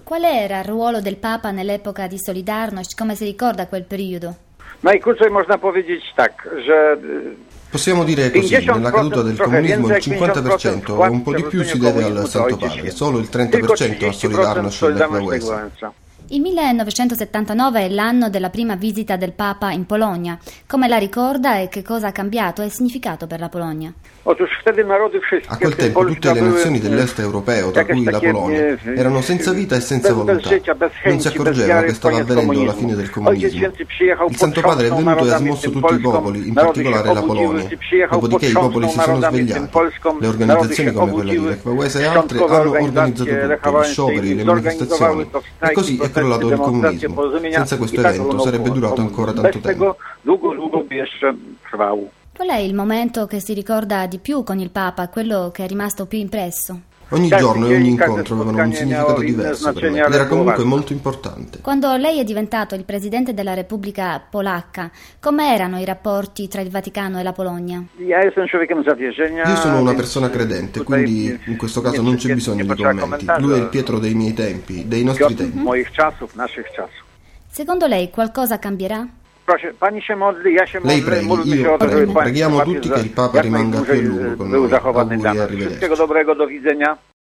Qual era il ruolo del Papa nell'epoca di Solidarność? Come si ricorda quel periodo? Najkrócej można powiedzieć tak, że Possiamo dire così, nella caduta del comunismo il 50% o un po' di più si deve al Santo Padre, solo il 30% a Solidarność e Lech Wałęsa. Il 1979 è l'anno della prima visita del Papa in Polonia. Come la ricorda e che cosa ha cambiato e significato per la Polonia? A quel tempo tutte le nazioni dell'est europeo, tra cui la Polonia, erano senza vita e senza volontà. Non si accorgeva che stava avvenendo la fine del comunismo. Il Santo Padre è venuto e ha smosso tutti i popoli, in particolare la Polonia. Dopodiché i popoli si sono svegliati. Le organizzazioni come quella di Lech Wałęsa e altre hanno organizzato tutto, gli scioperi, le manifestazioni. E così è crollato il comunismo. Senza questo evento sarebbe durato ancora tanto tempo. Qual è il momento che si ricorda di più con il Papa, quello che è rimasto più impresso? Ogni giorno e ogni incontro avevano un significato diverso per me, ed era comunque molto importante. Quando lei è diventato il presidente della Repubblica Polacca, come erano i rapporti tra il Vaticano e la Polonia? Io sono una persona credente, quindi in questo caso non c'è bisogno di commenti. Lui è il Pietro dei miei tempi, dei nostri tempi. Secondo lei qualcosa cambierà? Lei preghi, io prego. Preghiamo tutti che il Papa rimanga più a lungo con noi. Auguri e arrivederci.